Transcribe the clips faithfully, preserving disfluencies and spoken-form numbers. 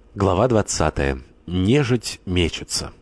Глава двадцатая. Нежить мечется.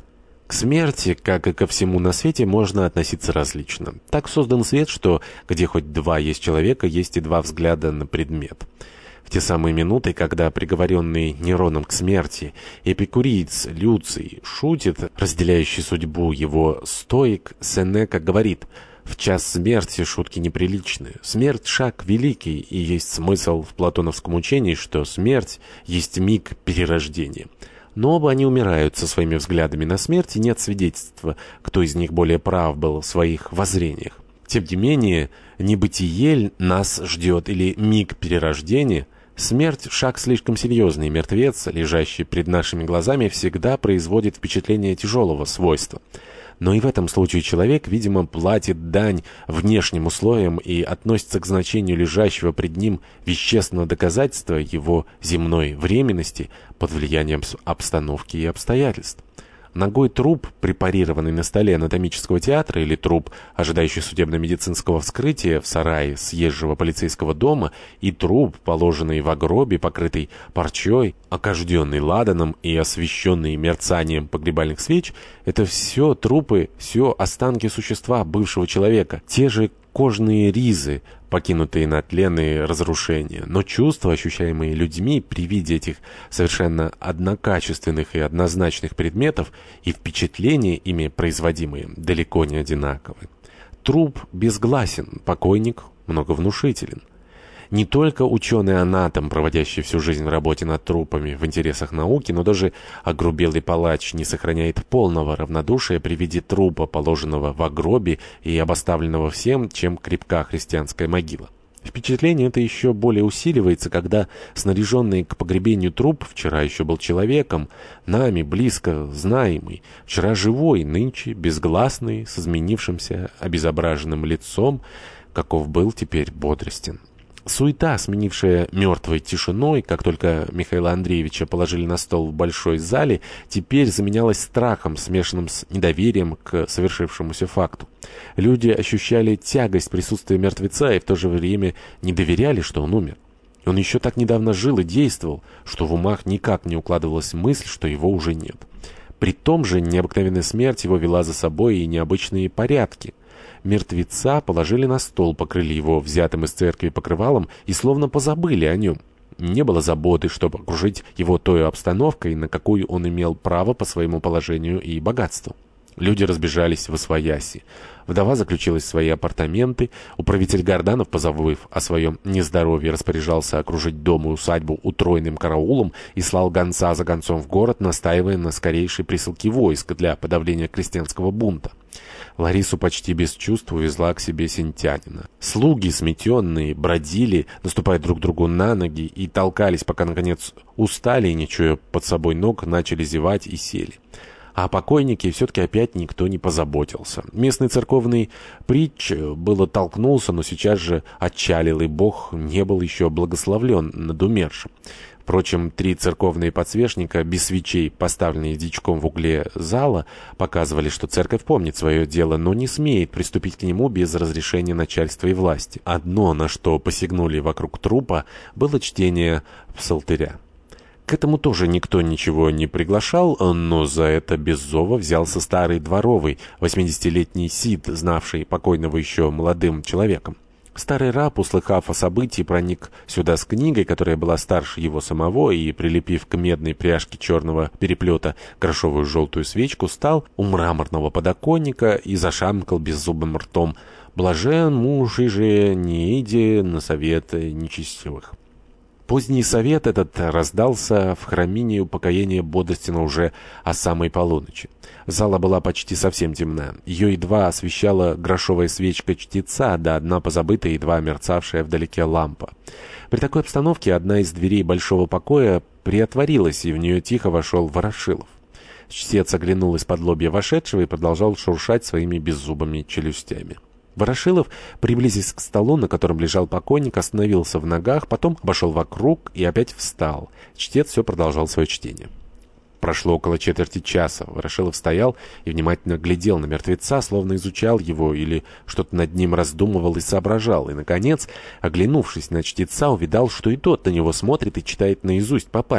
К смерти, как и ко всему на свете, можно относиться различно. Так создан свет, что где хоть два есть человека, есть и два взгляда на предмет. В те самые минуты, когда приговоренный Нероном к смерти эпикуриец Люций шутит, разделяющий судьбу его стоик, Сенека говорит: «В час смерти шутки неприличны. Смерть — шаг великий, и есть смысл в платоновском учении, что смерть есть миг перерождения». Но оба они умирают со своими взглядами на смерть, и нет свидетельства, кто из них более прав был в своих воззрениях. Тем не менее, небытие нас ждет или миг перерождения. Смерть — шаг слишком серьезный, мертвец, лежащий пред нашими глазами, всегда производит впечатление тяжелого свойства. Но и в этом случае человек, видимо, платит дань внешним условиям и относится к значению лежащего пред ним вещественного доказательства его земной временности под влиянием обстановки и обстоятельств. Ногой труп, препарированный на столе анатомического театра, или труп, ожидающий судебно-медицинского вскрытия в сарае съезжего полицейского дома, и труп, положенный в гробе, покрытый парчой, окажденный ладаном и освещенный мерцанием погребальных свеч, это все трупы, все останки существа бывшего человека, те же кожные ризы, покинутые на тленные разрушения. Но чувства, ощущаемые людьми при виде этих совершенно однокачественных и однозначных предметов, и впечатления, ими производимые, далеко не одинаковы. Труп безгласен, покойник многовнушителен. Не только ученый-анатом, проводящий всю жизнь в работе над трупами в интересах науки, но даже огрубелый палач не сохраняет полного равнодушия при виде трупа, положенного в гробе и обоставленного всем, чем крепка христианская могила. Впечатление это еще более усиливается, когда снаряженный к погребению труп вчера еще был человеком, нами близко знаемый, вчера живой, нынче безгласный, с изменившимся обезображенным лицом, каков был теперь бодростен. Суета, сменившая мертвой тишиной, как только Михаила Андреевича положили на стол в большой зале, теперь заменялась страхом, смешанным с недоверием к совершившемуся факту. Люди ощущали тягость присутствия мертвеца и в то же время не доверяли, что он умер. Он еще так недавно жил и действовал, что в умах никак не укладывалась мысль, что его уже нет. При том же необыкновенная смерть его вела за собой и необычные порядки. Мертвеца положили на стол, покрыли его взятым из церкви покрывалом и словно позабыли о нем. Не было заботы, чтобы окружить его той обстановкой, на какую он имел право по своему положению и богатству. Люди разбежались восвояси. Вдова заключилась в свои апартаменты. Управитель Горданов, позабыв о своем нездоровье, распоряжался окружить дом и усадьбу утроенным караулом и слал гонца за гонцом в город, настаивая на скорейшей присылке войск для подавления крестьянского бунта. Ларису почти без чувств увезла к себе синтянина. Слуги, сметенные, бродили, наступая друг другу на ноги, и толкались, пока, наконец, устали и, не чуя под собой ног, начали зевать и сели. А о покойнике все-таки опять никто не позаботился. Местный церковный притч было толкнулся, но сейчас же отчалил, и Бог не был еще благословлен над умершим. Впрочем, три церковные подсвечника, без свечей, поставленные дичком в угле зала, показывали, что церковь помнит свое дело, но не смеет приступить к нему без разрешения начальства и власти. Одно, на что посягнули вокруг трупа, было чтение псалтыря. К этому тоже никто ничего не приглашал, но за это без зова взялся старый дворовый, восьмидесятилетний сид, знавший покойного еще молодым человеком. Старый раб, услыхав о событии, проник сюда с книгой, которая была старше его самого, и, прилепив к медной пряжке черного переплета грошовую желтую свечку, стал у мраморного подоконника и зашамкал беззубым ртом: «Блажен муж и же не иди на совет нечестивых». Поздний совет этот раздался в храмине упокоения Бодростина уже о самой полуночи. Зала была почти совсем темна. Ее едва освещала грошовая свечка чтеца, да одна позабытая, едва мерцавшая вдалеке лампа. При такой обстановке одна из дверей большого покоя приотворилась, и в нее тихо вошел Ворошилов. Чтец оглянул из-под лобья вошедшего и продолжал шуршать своими беззубыми челюстями. Ворошилов, приблизясь к столу, на котором лежал покойник, остановился в ногах, потом обошел вокруг и опять встал. Чтец все продолжал свое чтение. Прошло около четверти часа. Ворошилов стоял и внимательно глядел на мертвеца, словно изучал его или что-то над ним раздумывал и соображал. И, наконец, оглянувшись на чтеца, увидал, что и тот на него смотрит и читает наизусть по памяти.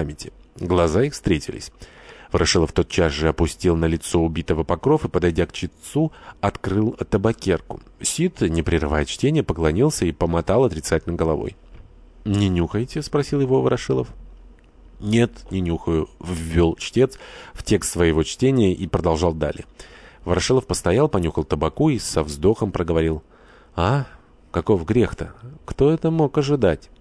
Глаза их встретились. Ворошилов тотчас же опустил на лицо убитого покров и, подойдя к чтецу, открыл табакерку. Сид, не прерывая чтения, поклонился и помотал отрицательно головой. «Не нюхаете?» — спросил его Ворошилов. «Нет, не нюхаю», — ввел чтец в текст своего чтения и продолжал далее. Ворошилов постоял, понюхал табаку и со вздохом проговорил: «А, каков грех-то? Кто это мог ожидать?»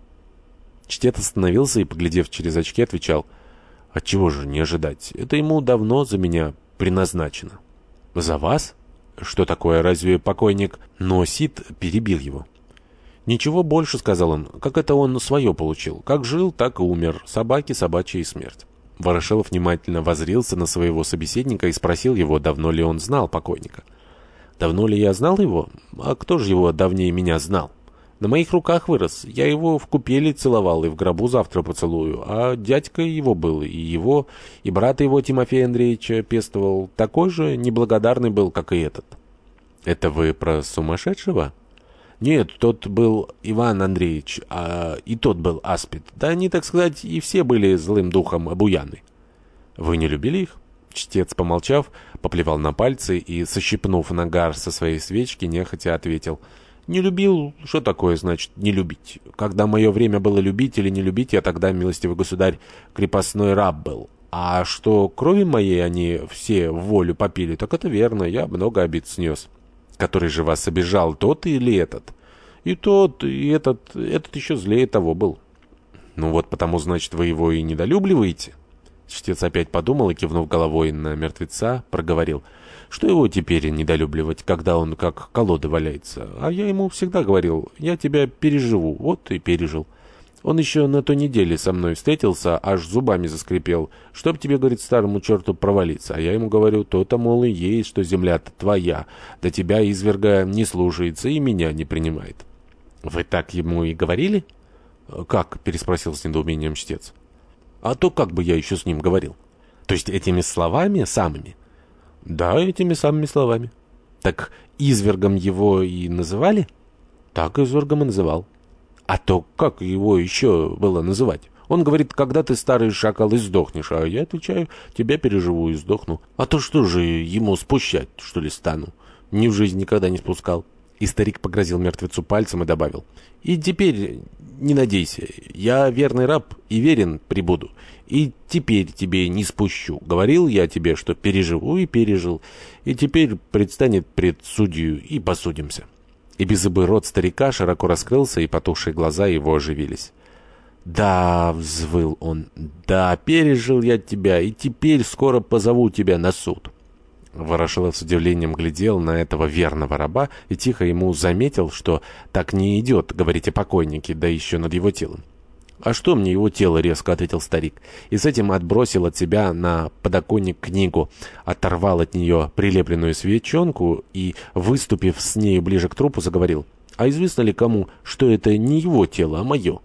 Чтец остановился и, поглядев через очки, отвечал: «Отчего же не ожидать? Это ему давно за меня предназначено». «За вас? Что такое? Разве покойник?» Но Сид перебил его. «Ничего больше, — сказал он, — как это он свое получил. Как жил, так и умер. Собаки, собачья и смерть». Ворошилов внимательно воззрился на своего собеседника и спросил его, давно ли он знал покойника. «Давно ли я знал его? А кто же его давнее меня знал? На моих руках вырос. Я его в купели целовал и в гробу завтра поцелую. А дядька его был, и его, и брата его Тимофея Андреевича пестовал. Такой же неблагодарный был, как и этот». «Это вы про сумасшедшего?» «Нет, тот был Иван Андреевич, а и тот был аспид. Да они, так сказать, и все были злым духом обуяны». «Вы не любили их?» Чтец, помолчав, поплевал на пальцы и, сощипнув нагар со своей свечки, нехотя ответил: «Не любил? Что такое значит не любить? Когда мое время было любить или не любить, я тогда, милостивый государь, крепостной раб был. А что крови моей они все в волю попили, так это верно, я много обид снес». «Который же вас обижал, тот или этот?» «И тот, и этот, этот еще злее того был». «Ну вот потому, значит, вы его и недолюбливаете?» Чтец опять подумал и, кивнув головой на мертвеца, проговорил: «Что его теперь недолюбливать, когда он как колода валяется? А я ему всегда говорил: я тебя переживу, вот и пережил. Он еще на той неделе со мной встретился, аж зубами заскрипел. Чтоб тебе, говорит, старому черту провалиться. А я ему говорю: то-то, мол, и есть, что земля-то твоя. Да тебя, изверга, не слушается и меня не принимает». «Вы так ему и говорили?» «Как?» — переспросил с недоумением чтец. «А то как бы я еще с ним говорил?» «То есть этими словами самыми?» «Да, этими самыми словами». «Так извергом его и называли?» «Так извергом и называл». «А то как его еще было называть? Он говорит: когда ты, старый шакал, и сдохнешь. А я отвечаю: тебя переживу и сдохну. А то что же ему спущать, что ли, стану? Ни в жизнь никогда не спускал». И старик погрозил мертвецу пальцем и добавил: «И теперь не надейся, я верный раб и верен прибуду. И теперь тебе не спущу. Говорил я тебе, что переживу, и пережил. И теперь предстанет пред судью, и посудимся». И беззубый рот старика широко раскрылся, и потухшие глаза его оживились. «Да, — взвыл он, — да, пережил я тебя, и теперь скоро позову тебя на суд». Ворошилов с удивлением глядел на этого верного раба и тихо ему заметил, что так не идет говорить о покойнике, да еще над его телом. «А что мне его тело?» — резко ответил старик. И с этим отбросил от себя на подоконник книгу, оторвал от нее прилепленную свечонку и, выступив с нею ближе к трупу, заговорил: «А известно ли кому, что это не его тело, а мое?»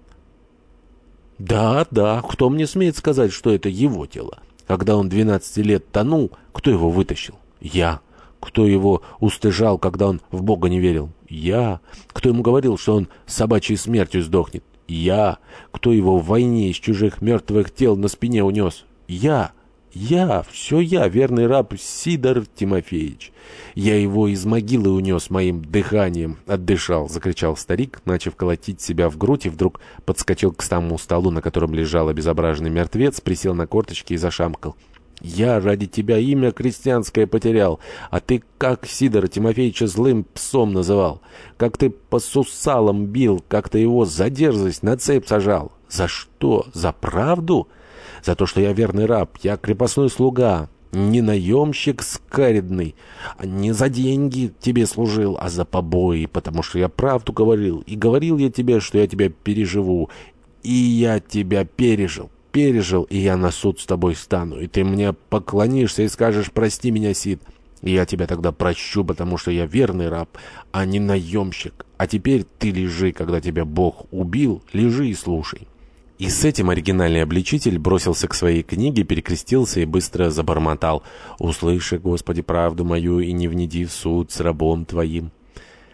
«Да, да, кто мне смеет сказать, что это его тело? Когда он двенадцати лет тонул, кто его вытащил? Я. Кто его устыжал, когда он в Бога не верил? Я. Кто ему говорил, что он собачьей смертью сдохнет? Я. Кто его в войне из чужих мертвых тел на спине унес? Я. Я. Все я, верный раб Сидор Тимофеевич. Я его из могилы унес моим дыханием. Отдышал, — закричал старик, начав колотить себя в грудь, и вдруг подскочил к тому столу, на котором лежал обезображенный мертвец, присел на корточки и зашамкал: «Я ради тебя имя крестьянское потерял, а ты как Сидора Тимофеевича злым псом называл, как ты по сусалам бил, как ты его за дерзость на цепь сажал. За что? За правду? За то, что я верный раб, я крепостной слуга, не наемщик скаридный, не за деньги тебе служил, а за побои, потому что я правду говорил, и говорил я тебе, что я тебя переживу, и я тебя пережил». Пережил, и я на суд с тобой стану, и ты мне поклонишься и скажешь: прости меня, Сид. И я тебя тогда прощу, потому что я верный раб, а не наемщик. А теперь ты лежи, когда тебя Бог убил, лежи и слушай». И с этим оригинальный обличитель бросился к своей книге, перекрестился и быстро забормотал: «Услыши, Господи, правду мою, и не внеди в суд с рабом твоим».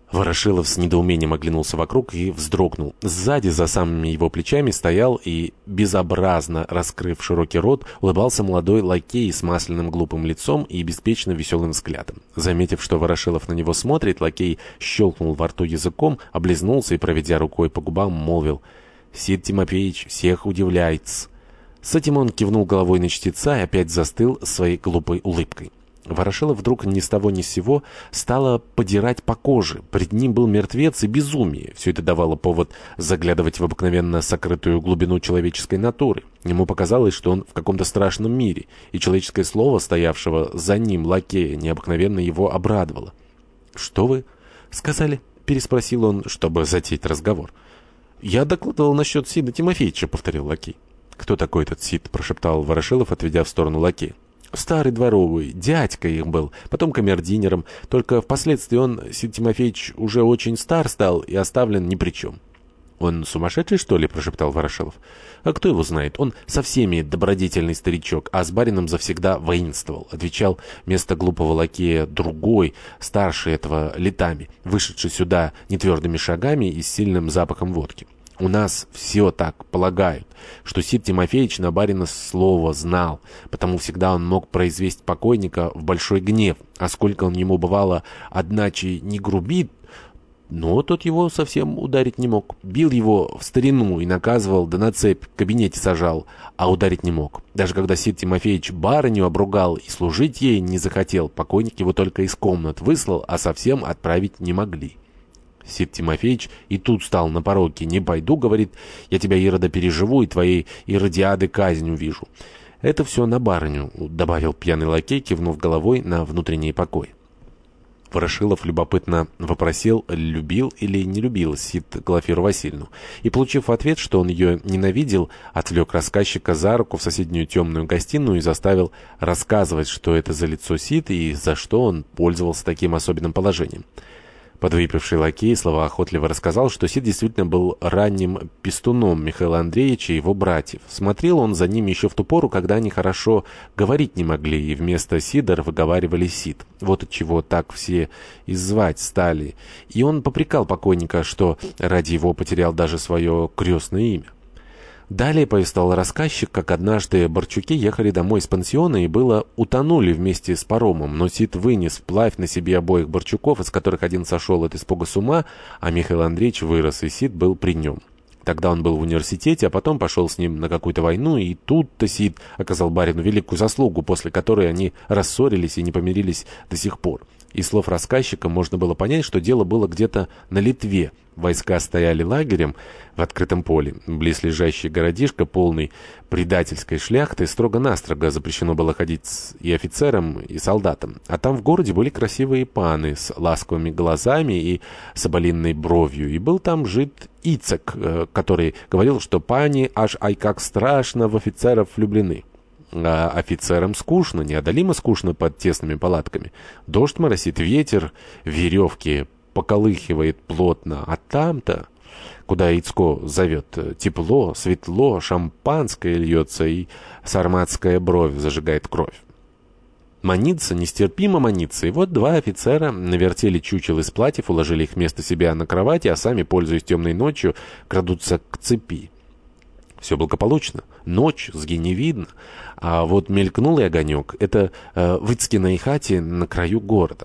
Ворошилов с недоумением оглянулся вокруг и вздрогнул. Сзади, за самыми его плечами, стоял и, безобразно раскрыв широкий рот, улыбался молодой лакей с масляным глупым лицом и беспечно веселым взглядом. Заметив, что Ворошилов на него смотрит, лакей щелкнул во рту языком, облизнулся и, проведя рукой по губам, молвил: «Сид Тимофеич всех удивляется». С этим он кивнул головой на чтеца и опять застыл своей глупой улыбкой. Ворошилов вдруг ни с того ни с сего стало подирать по коже. Пред ним был мертвец и безумие. Все это давало повод заглядывать в обыкновенно сокрытую глубину человеческой натуры. Ему показалось, что он в каком-то страшном мире, и человеческое слово, стоявшего за ним лакея, необыкновенно его обрадовало. «Что вы сказали?» — переспросил он, чтобы затеять разговор. «Я докладывал насчет Сида Тимофеевича», — повторил лакей. «Кто такой этот Сид?» — прошептал Ворошилов, отведя в сторону лакея. «Старый дворовый, дядька их был, потом камердинером. Только впоследствии он, Сид Тимофеевич, уже очень стар стал и оставлен ни при чем». «Он сумасшедший, что ли?» — прошептал Ворошилов. «А кто его знает? Он со всеми добродетельный старичок, а с барином завсегда воинствовал», — отвечал вместо глупого лакея другой, старше этого летами, вышедший сюда нетвердыми шагами и с сильным запахом водки. «У нас все так полагают, что Сид Тимофеевич на барина слово знал, потому всегда он мог произвести покойника в большой гнев, а сколько он ему бывало, одначе не грубит, но тот его совсем ударить не мог. Бил его в старину и наказывал, да на цепь в кабинете сажал, а ударить не мог. Даже когда Сид Тимофеевич барыню обругал и служить ей не захотел, покойник его только из комнат выслал, а совсем отправить не могли». Сид Тимофеевич и тут стал на пороге. «Не пойду, — говорит, — я тебя, Ирода, переживу и твоей Иродиады казнь увижу». «Это все на барыню», — добавил пьяный лакей, кивнув головой на внутренний покой. Ворошилов любопытно вопросил, любил или не любил Сид Глафиру Васильевну, и, получив ответ, что он ее ненавидел, отвлек рассказчика за руку в соседнюю темную гостиную и заставил рассказывать, что это за лицо Сид и за что он пользовался таким особенным положением. Подвыпивший лакей словоохотливо рассказал, что Сид действительно был ранним пестуном Михаила Андреевича и его братьев. Смотрел он за ними еще в ту пору, когда они хорошо говорить не могли, и вместо Сидор выговаривали Сид. Вот отчего так все и звать стали. И он попрекал покойника, что ради его потерял даже свое крестное имя. Далее повествовал рассказчик, как однажды Борчуки ехали домой из пансиона и было утонули вместе с паромом, но Сид вынес вплавь на себе обоих Борчуков, из которых один сошел от испуга с ума, а Михаил Андреевич вырос, и Сид был при нем. Тогда он был в университете, а потом пошел с ним на какую-то войну, и тут-то Сид оказал барину великую заслугу, после которой они рассорились и не помирились до сих пор. Из слов рассказчика можно было понять, что дело было где-то на Литве. Войска стояли лагерем в открытом поле. Близлежащий городишко, полный предательской шляхты, строго-настрого запрещено было ходить и офицерам, и солдатам. А там в городе были красивые паны с ласковыми глазами и соболиной бровью. И был там жид Ицек, который говорил, что пани аж ай как страшно в офицеров влюблены. А офицерам скучно, неодолимо скучно под тесными палатками. Дождь моросит, ветер, веревки поколыхивает плотно, а там-то, куда Ицко зовет, тепло, светло, шампанское льется, и сарматская бровь зажигает кровь. Манится, нестерпимо манится, и вот два офицера навертели чучел из платьев, уложили их вместо себя на кровати, а сами, пользуясь темной ночью, крадутся к цепи. Все благополучно. Ночь, сги не видно. А вот мелькнул и огонек. Это э, в Ицкиной хате на краю города.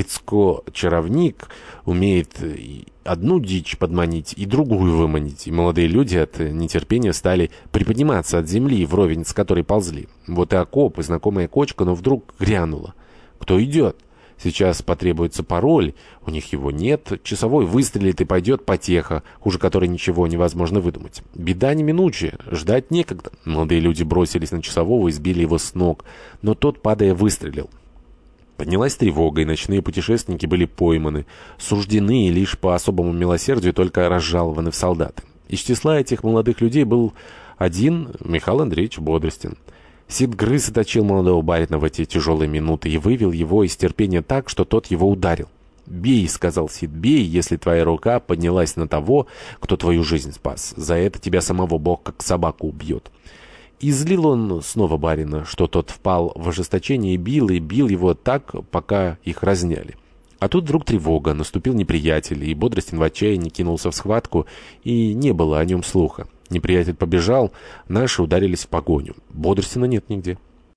Ицко-чаровник умеет и одну дичь подманить, и другую выманить. И молодые люди от нетерпения стали приподниматься от земли, вровень с которой ползли. Вот и окоп, и знакомая кочка, но вдруг грянула. Кто идет? Сейчас потребуется пароль, у них его нет, часовой выстрелит и пойдет потеха, хуже которой ничего невозможно выдумать. Беда неминучая, ждать некогда. Молодые люди бросились на часового и сбили его с ног, но тот, падая, выстрелил. Поднялась тревога, и ночные путешественники были пойманы, суждены и лишь по особому милосердию только разжалованы в солдаты. Из числа этих молодых людей был один Михаил Андреевич Бодростин. Сид грыз и точил молодого барина в эти тяжелые минуты и вывел его из терпения так, что тот его ударил. «Бей», — сказал Сид, — «бей, если твоя рука поднялась на того, кто твою жизнь спас. За это тебя самого Бог как собаку убьет». И злил он снова барина, что тот впал в ожесточение и бил, и бил его так, пока их разняли. А тут вдруг тревога, наступил неприятель, и Бодростин в отчаянии кинулся в схватку, и не было о нем слуха. Неприятель побежал, наши ударились в погоню. Бодростина нет нигде.